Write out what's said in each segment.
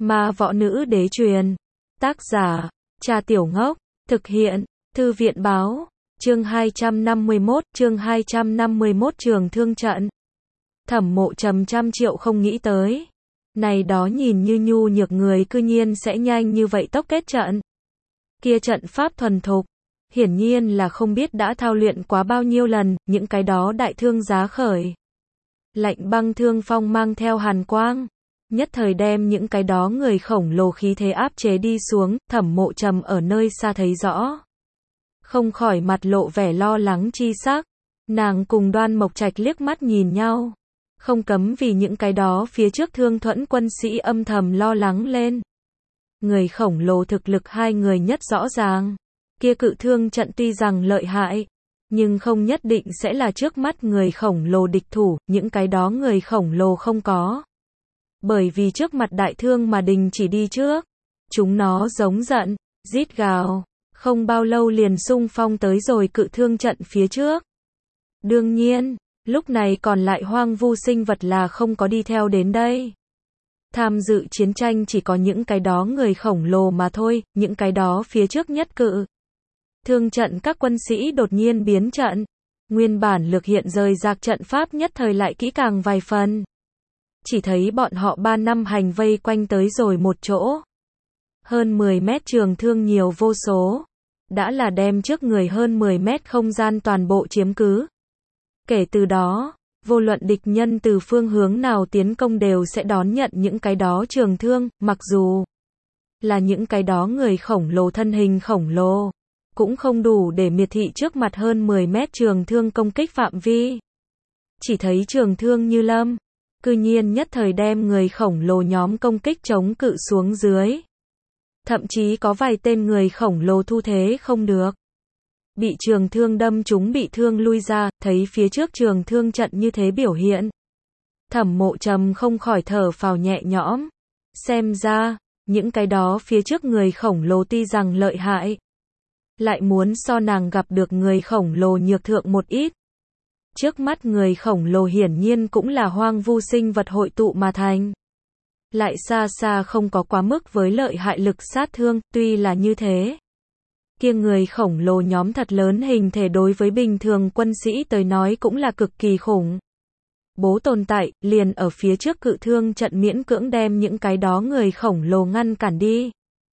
Ma Võ Nữ Đế truyền. Tác giả, Trà Tiểu Ngốc. Thực hiện, Thư viện Báo. Chương 251, Trường Thương Trận. Thẩm Mộ Trầm trăm triệu không nghĩ tới. Này đó nhìn như nhu nhược người cư nhiên sẽ nhanh như vậy tốc kết trận. Kia trận pháp thuần thục, hiển nhiên là không biết đã thao luyện quá bao nhiêu lần, những cái đó đại thương giá khởi. Lạnh băng thương phong mang theo hàn quang, nhất thời đem những cái đó người khổng lồ khí thế áp chế đi xuống. Thẩm Mộ Trầm ở nơi xa thấy rõ, không khỏi mặt lộ vẻ lo lắng chi sắc. Nàng cùng Đoan Mộc Trạch liếc mắt nhìn nhau, không cấm vì những cái đó phía trước Thương Thuẫn quân sĩ âm thầm lo lắng lên. Người khổng lồ thực lực hai người nhất rõ ràng, kia cự thương trận tuy rằng lợi hại, nhưng không nhất định sẽ là trước mắt người khổng lồ địch thủ, những cái đó người khổng lồ không có. Bởi vì trước mặt đại thương mà đình chỉ đi trước, chúng nó giống giận, rít gào, không bao lâu liền xung phong tới rồi cự thương trận phía trước. Đương nhiên, lúc này còn lại hoang vu sinh vật là không có đi theo đến đây. Tham dự chiến tranh chỉ có những cái đó người khổng lồ mà thôi, những cái đó phía trước nhất cự thương trận các quân sĩ đột nhiên biến trận. Nguyên bản lực hiện rời rạc trận pháp nhất thời lại kỹ càng vài phần. Chỉ thấy bọn họ 3 năm hành vây quanh tới rồi một chỗ. Hơn 10 mét trường thương nhiều vô số. Đã là đem trước người hơn 10 mét không gian toàn bộ chiếm cứ. Kể từ đó, vô luận địch nhân từ phương hướng nào tiến công đều sẽ đón nhận những cái đó trường thương, mặc dù là những cái đó người khổng lồ thân hình khổng lồ, cũng không đủ để miệt thị trước mặt hơn 10 mét trường thương công kích phạm vi. Chỉ thấy trường thương như lâm, cư nhiên nhất thời đem người khổng lồ nhóm công kích chống cự xuống dưới. Thậm chí có vài tên người khổng lồ thu thế không được, bị trường thương đâm chúng bị thương lui ra. Thấy phía trước trường thương trận như thế biểu hiện, Thẩm Mộ Trầm không khỏi thở phào nhẹ nhõm. Xem ra, những cái đó phía trước người khổng lồ tuy rằng lợi hại, lại muốn so nàng gặp được người khổng lồ nhược thượng một ít. Trước mắt người khổng lồ hiển nhiên cũng là hoang vu sinh vật hội tụ mà thành, lại xa xa không có quá mức với lợi hại lực sát thương. Tuy là như thế, kia người khổng lồ nhóm thật lớn hình thể đối với bình thường quân sĩ tới nói cũng là cực kỳ khủng bố tồn tại, liền ở phía trước cự thương trận miễn cưỡng đem những cái đó người khổng lồ ngăn cản đi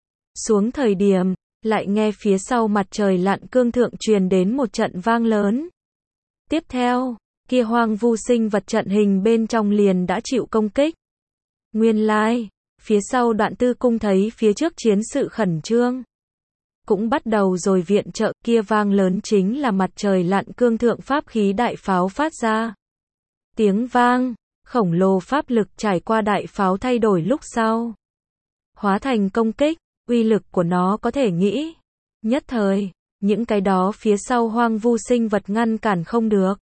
xuống thời điểm, lại nghe phía sau mặt trời lặn cương thượng truyền đến một trận vang lớn. Tiếp theo, kia hoang vu sinh vật trận hình bên trong liền đã chịu công kích. Nguyên lai, phía sau Đoạn Tư Cung thấy phía trước chiến sự khẩn trương, cũng bắt đầu rồi viện trợ. Kia vang lớn chính là mặt trời lặn cương thượng pháp khí đại pháo phát ra. Tiếng vang, khổng lồ pháp lực trải qua đại pháo thay đổi lúc sau, hóa thành công kích, uy lực của nó có thể nghĩ. Nhất thời, những cái đó phía sau hoang vu sinh vật ngăn cản không được,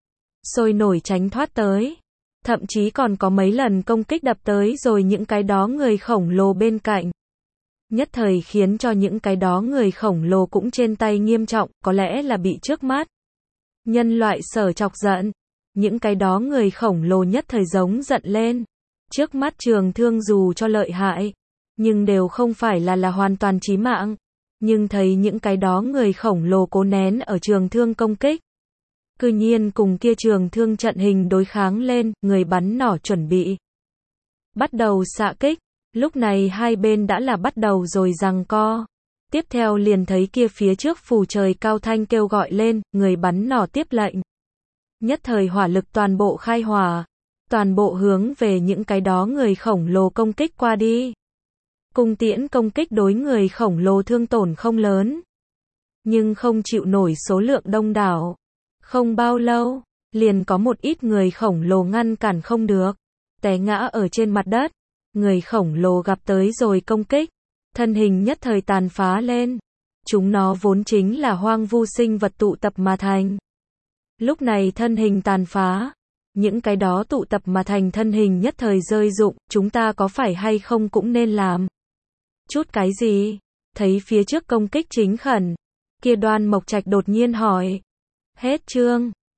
sôi nổi tránh thoát tới. Thậm chí còn có mấy lần công kích đập tới rồi những cái đó người khổng lồ bên cạnh. Nhất thời khiến cho những cái đó người khổng lồ cũng trên tay nghiêm trọng, có lẽ là bị trước mắt nhân loại sở chọc giận. Những cái đó người khổng lồ nhất thời giống giận lên. Trước mắt trường thương dù cho lợi hại, nhưng đều không phải là hoàn toàn chí mạng. Nhưng thấy những cái đó người khổng lồ cố nén ở trường thương công kích, cư nhiên cùng kia trường thương trận hình đối kháng lên, người bắn nỏ chuẩn bị bắt đầu xạ kích. Lúc này hai bên đã là bắt đầu rồi giằng co. Tiếp theo liền thấy kia phía trước phù trời cao thanh kêu gọi lên, người bắn nỏ tiếp lệnh. Nhất thời hỏa lực toàn bộ khai hỏa, toàn bộ hướng về những cái đó người khổng lồ công kích qua đi. Cung tiễn công kích đối người khổng lồ thương tổn không lớn, nhưng không chịu nổi số lượng đông đảo. Không bao lâu, liền có một ít người khổng lồ ngăn cản không được, té ngã ở trên mặt đất. Người khổng lồ gặp tới rồi công kích, thân hình nhất thời tàn phá lên. Chúng nó vốn chính là hoang vu sinh vật tụ tập mà thành. Lúc này thân hình tàn phá, những cái đó tụ tập mà thành thân hình nhất thời rơi rụng. Chúng ta có phải hay không cũng nên làm chút cái gì? Thấy phía trước công kích chính khẩn, kia Đoan Mộc Trạch đột nhiên hỏi. Hết chương.